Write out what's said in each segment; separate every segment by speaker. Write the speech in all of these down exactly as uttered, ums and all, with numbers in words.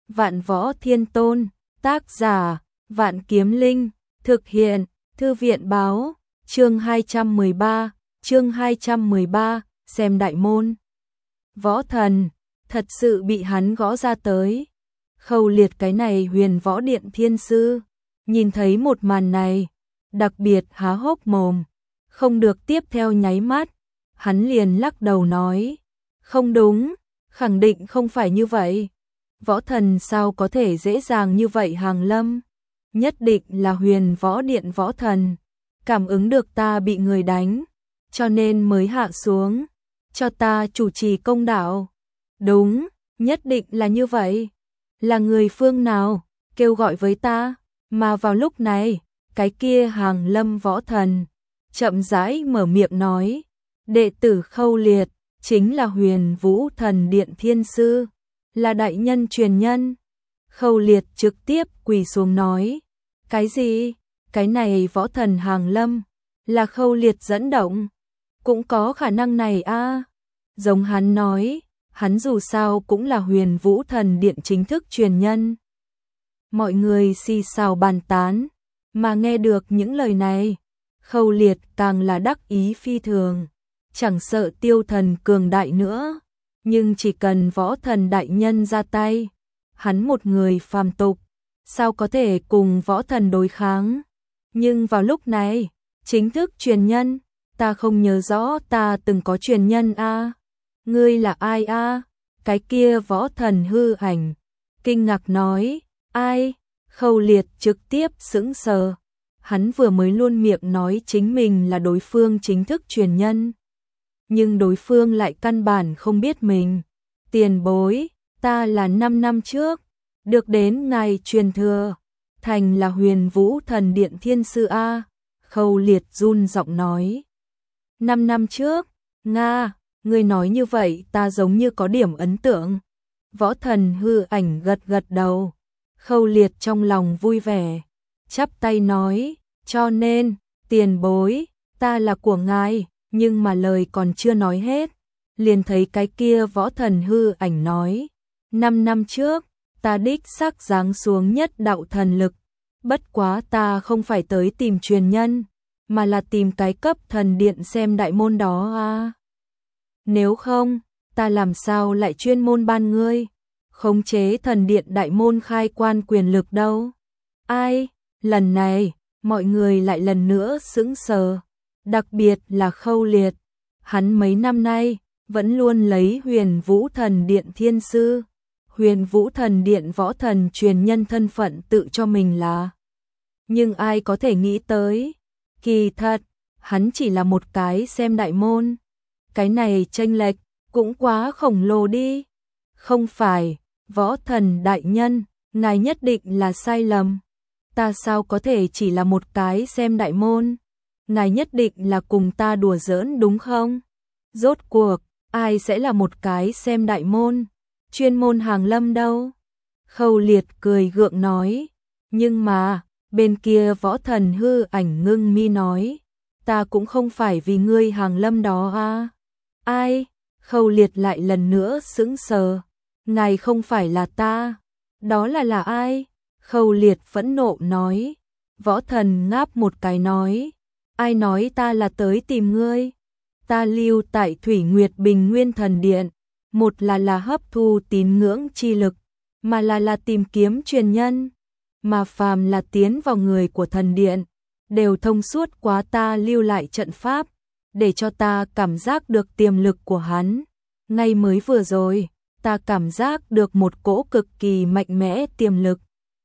Speaker 1: Vạn Võ Thiên Tôn, tác giả, Vạn Kiếm Linh, thực hiện, Thư viện báo, chương hai trăm mười ba, chương hai trăm mười ba, xem đại môn. Võ thần, thật sự bị hắn gõ ra tới. Khâu Liệt cái này Huyền Võ Điện thiên sư, nhìn thấy một màn này, đặc biệt há hốc mồm, không được tiếp theo nháy mắt, hắn liền lắc đầu nói, không đúng, khẳng định không phải như vậy. Võ thần sao có thể dễ dàng như vậy hàng lâm, nhất định là Huyền Võ Điện võ thần, cảm ứng được ta bị người đánh, cho nên mới hạ xuống, cho ta chủ trì công đạo. Đúng, nhất định là như vậy. Là người phương nào, kêu gọi với ta, mà vào lúc này, cái kia hàng lâm võ thần, chậm rãi mở miệng nói, đệ tử Khâu Liệt, chính là Huyền Vũ Thần Điện thiên sư, là đại nhân truyền nhân. Khâu Liệt trực tiếp quỳ xuống nói, cái gì, cái này võ thần hàng lâm, là Khâu Liệt dẫn động, cũng có khả năng này a. À. Giống hắn nói, hắn dù sao cũng là Huyền Vũ Thần Điện chính thức truyền nhân. Mọi người xì xào bàn tán, mà nghe được những lời này, Khâu Liệt càng là đắc ý phi thường, chẳng sợ tiêu thần cường đại nữa, nhưng chỉ cần võ thần đại nhân ra tay, hắn một người phàm tục, sao có thể cùng võ thần đối kháng. Nhưng vào lúc này, chính thức truyền nhân, ta không nhớ rõ ta từng có truyền nhân a. À. Ngươi là ai a? À? Cái kia võ thần hư ảnh, kinh ngạc nói, ai? Khâu Liệt trực tiếp sững sờ, hắn vừa mới luôn miệng nói chính mình là đối phương chính thức truyền nhân, nhưng đối phương lại căn bản không biết mình. Tiền bối, ta là năm năm trước, được đến ngài truyền thừa, thành là Huyền Vũ Thần Điện thiên sư a. Khâu Liệt run giọng nói, năm năm trước, Nga, ngươi nói như vậy ta giống như có điểm ấn tượng. Võ thần hư ảnh gật gật đầu, Khâu Liệt trong lòng vui vẻ, chắp tay nói, cho nên, tiền bối, ta là của ngài. Nhưng mà lời còn chưa nói hết, liền thấy cái kia võ thần hư ảnh nói, năm năm trước, ta đích xác giáng xuống nhất đạo thần lực, bất quá ta không phải tới tìm truyền nhân, mà là tìm cái cấp thần điện xem đại môn đó à. Nếu không, ta làm sao lại chuyên môn ban ngươi, khống chế thần điện đại môn khai quan quyền lực đâu. Ai, lần này, mọi người lại lần nữa sững sờ. Đặc biệt là Khâu Liệt, hắn mấy năm nay vẫn luôn lấy Huyền Vũ Thần Điện thiên sư, Huyền Vũ Thần Điện võ thần truyền nhân thân phận tự cho mình là. Nhưng ai có thể nghĩ tới, kỳ thật, hắn chỉ là một cái xem đại môn. Cái này chênh lệch cũng quá khổng lồ đi. Không phải, võ thần đại nhân, ngài nhất định là sai lầm. Ta sao có thể chỉ là một cái xem đại môn? Ngài nhất định là cùng ta đùa giỡn đúng không? Rốt cuộc, ai sẽ là một cái xem đại môn, chuyên môn hàng lâm đâu? Khâu Liệt cười gượng nói, nhưng mà, bên kia võ thần hư ảnh ngưng mi nói, ta cũng không phải vì ngươi hàng lâm đó à? Ai? Khâu Liệt lại lần nữa sững sờ, ngài không phải là ta, đó là là ai? Khâu Liệt phẫn nộ nói, võ thần ngáp một cái nói, ai nói ta là tới tìm ngươi? Ta lưu tại Thủy Nguyệt Bình Nguyên Thần Điện, một là là hấp thu tín ngưỡng chi lực, mà là là tìm kiếm truyền nhân, mà phàm là tiến vào người của thần điện, đều thông suốt quá ta lưu lại trận pháp, để cho ta cảm giác được tiềm lực của hắn. Ngay mới vừa rồi, ta cảm giác được một cỗ cực kỳ mạnh mẽ tiềm lực.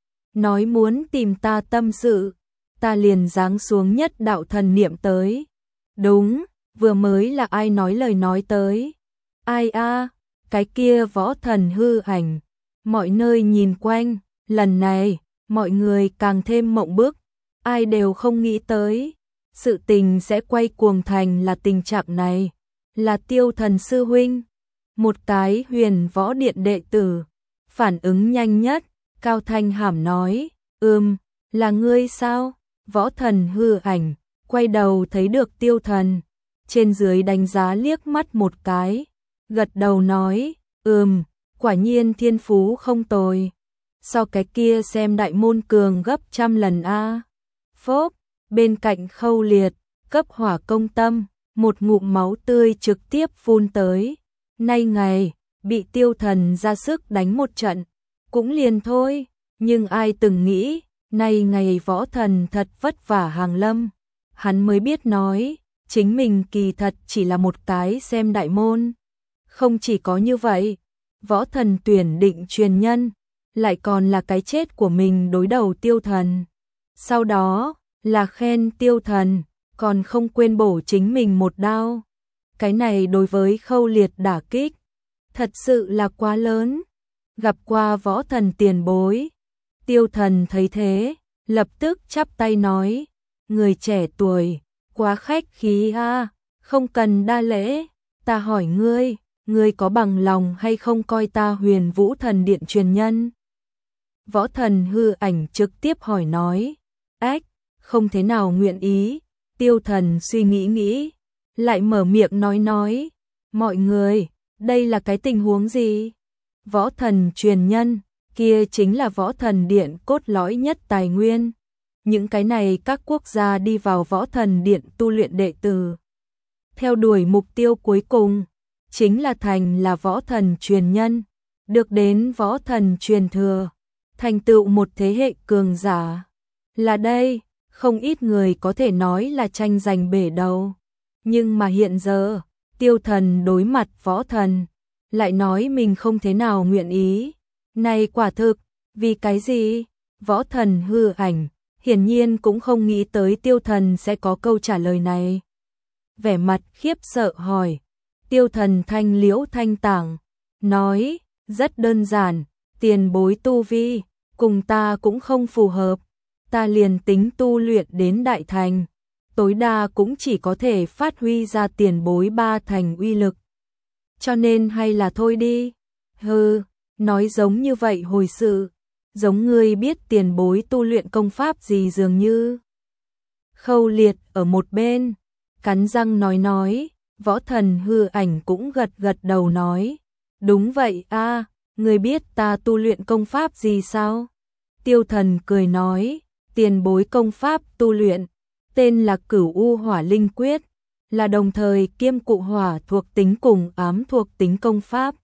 Speaker 1: Nói muốn tìm ta tâm sự, ta liền giáng xuống nhất đạo thần niệm tới. Đúng, vừa mới là ai nói lời nói tới? Ai a? À, cái kia võ thần hư ảnh. Mọi nơi nhìn quanh, lần này, mọi người càng thêm mộng bức, ai đều không nghĩ tới. Sự tình sẽ quay cuồng thành là tình trạng này, là Tiêu Thần sư huynh, một cái Huyền Võ Điện đệ tử, phản ứng nhanh nhất, cao thanh hàm nói, ừm, là ngươi sao? Võ thần hư ảnh, quay đầu thấy được Tiêu Thần, trên dưới đánh giá liếc mắt một cái, gật đầu nói, ừm, quả nhiên thiên phú không tồi, so cái kia xem đại môn cường gấp trăm lần a. Phốp, bên cạnh Khâu Liệt, cấp hỏa công tâm, một ngụm máu tươi trực tiếp phun tới. Nay ngày, bị Tiêu Thần ra sức đánh một trận, cũng liền thôi, nhưng ai từng nghĩ, nay ngày Võ Thần thật vất vả hàng lâm, hắn mới biết nói, chính mình kỳ thật chỉ là một cái xem đại môn. Không chỉ có như vậy, Võ Thần tuyển định truyền nhân, lại còn là cái chết của mình đối đầu Tiêu Thần. Sau đó, là khen Tiêu Thần, còn không quên bổ chính mình một đao. Cái này đối với Khâu Liệt đả kích, thật sự là quá lớn. Gặp qua Võ Thần tiền bối, Tiêu Thần thấy thế, lập tức chắp tay nói, người trẻ tuổi, quá khách khí a, không cần đa lễ, ta hỏi ngươi, ngươi có bằng lòng hay không coi ta Huyền Vũ Thần Điện truyền nhân? Võ Thần hư ảnh trực tiếp hỏi nói, ách, không thế nào nguyện ý. Tiêu Thần suy nghĩ nghĩ, lại mở miệng nói nói, mọi người, đây là cái tình huống gì? Võ Thần truyền nhân, kia chính là Võ Thần Điện cốt lõi nhất tài nguyên. Những cái này các quốc gia đi vào Võ Thần Điện tu luyện đệ tử, theo đuổi mục tiêu cuối cùng, chính là thành là Võ Thần truyền nhân, được đến Võ Thần truyền thừa, thành tựu một thế hệ cường giả. Là đây, không ít người có thể nói là tranh giành bể đầu. Nhưng mà hiện giờ, Tiêu Thần đối mặt Võ Thần, lại nói mình không thế nào nguyện ý. Này quả thực, vì cái gì? Võ Thần hư ảnh, hiển nhiên cũng không nghĩ tới Tiêu Thần sẽ có câu trả lời này. Vẻ mặt khiếp sợ hỏi, Tiêu Thần thanh liễu thanh tảng, nói, rất đơn giản, tiền bối tu vi, cùng ta cũng không phù hợp. Ta liền tính tu luyện đến đại thành, tối đa cũng chỉ có thể phát huy ra tiền bối ba thành uy lực. Cho nên hay là thôi đi. Hừ, nói giống như vậy hồi sự, giống ngươi biết tiền bối tu luyện công pháp gì dường như. Khâu Liệt ở một bên, cắn răng nói nói, Võ Thần hư ảnh cũng gật gật đầu nói, đúng vậy a, ngươi biết ta tu luyện công pháp gì sao? Tiêu Thần cười nói, tiền bối công pháp tu luyện, tên là Cửu U Hỏa Linh Quyết, là đồng thời kiêm cụ hỏa thuộc tính cùng ám thuộc tính công pháp.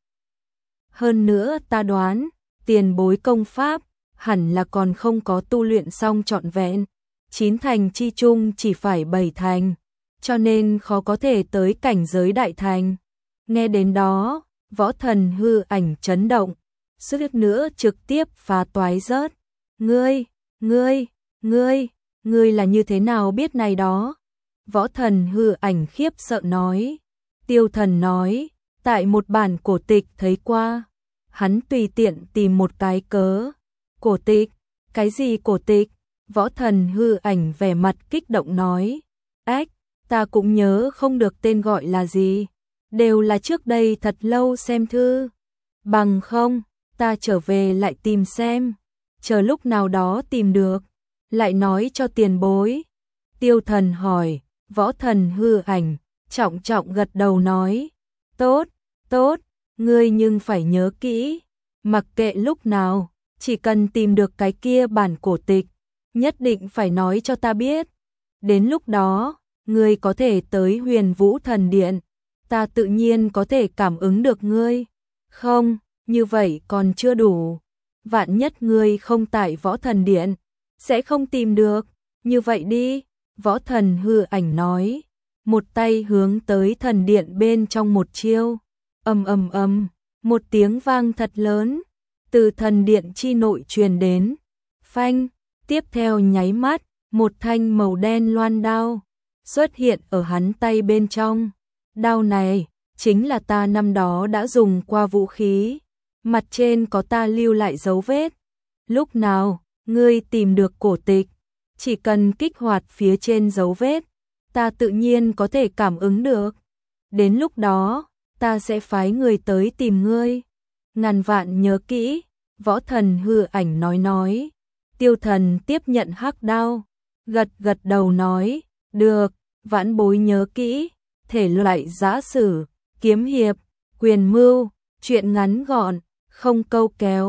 Speaker 1: Hơn nữa ta đoán, tiền bối công pháp, hẳn là còn không có tu luyện xong trọn vẹn, chín thành chi chung chỉ phải bảy thành, cho nên khó có thể tới cảnh giới đại thành. Nghe đến đó, Võ Thần hư ảnh chấn động, suýt nữa trực tiếp phá toái rớt. Ngươi, ngươi, ngươi, ngươi là như thế nào biết này đó? Võ Thần hư ảnh khiếp sợ nói. Tiêu Thần nói, tại một bản cổ tịch thấy qua. Hắn tùy tiện tìm một cái cớ. Cổ tịch? Cái gì cổ tịch? Võ Thần hư ảnh vẻ mặt kích động nói. Ách, ta cũng nhớ không được tên gọi là gì. Đều là trước đây thật lâu xem thư. Bằng không, ta trở về lại tìm xem. Chờ lúc nào đó tìm được, lại nói cho tiền bối. Tiêu Thần hỏi, Võ Thần hư ảnh, trọng trọng gật đầu nói. Tốt, tốt, ngươi nhưng phải nhớ kỹ. Mặc kệ lúc nào, chỉ cần tìm được cái kia bản cổ tịch, nhất định phải nói cho ta biết. Đến lúc đó, ngươi có thể tới Huyền Vũ Thần Điện, ta tự nhiên có thể cảm ứng được ngươi. Không, như vậy còn chưa đủ. Vạn nhất ngươi không tại Võ Thần Điện, sẽ không tìm được. Như vậy đi, Võ Thần hư ảnh nói, một tay hướng tới thần điện bên trong một chiêu. Ầm ầm ầm, một tiếng vang thật lớn, từ thần điện chi nội truyền đến. Phanh, tiếp theo nháy mắt, một thanh màu đen loan đao xuất hiện ở hắn tay bên trong. Đao này, chính là ta năm đó đã dùng qua vũ khí. Mặt trên có ta lưu lại dấu vết. Lúc nào, ngươi tìm được cổ tịch, chỉ cần kích hoạt phía trên dấu vết, ta tự nhiên có thể cảm ứng được. Đến lúc đó, ta sẽ phái người tới tìm ngươi. Ngàn vạn nhớ kỹ, Võ Thần hư ảnh nói nói. Tiêu Thần tiếp nhận hắc đao, gật gật đầu nói, được, vãn bối nhớ kỹ. Thể loại giã sử, kiếm hiệp, quyền mưu, truyện ngắn gọn, không câu kéo,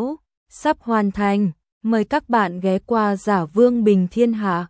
Speaker 1: sắp hoàn thành. Mời các bạn ghé qua Giả Vương Bình Thiên Hạ.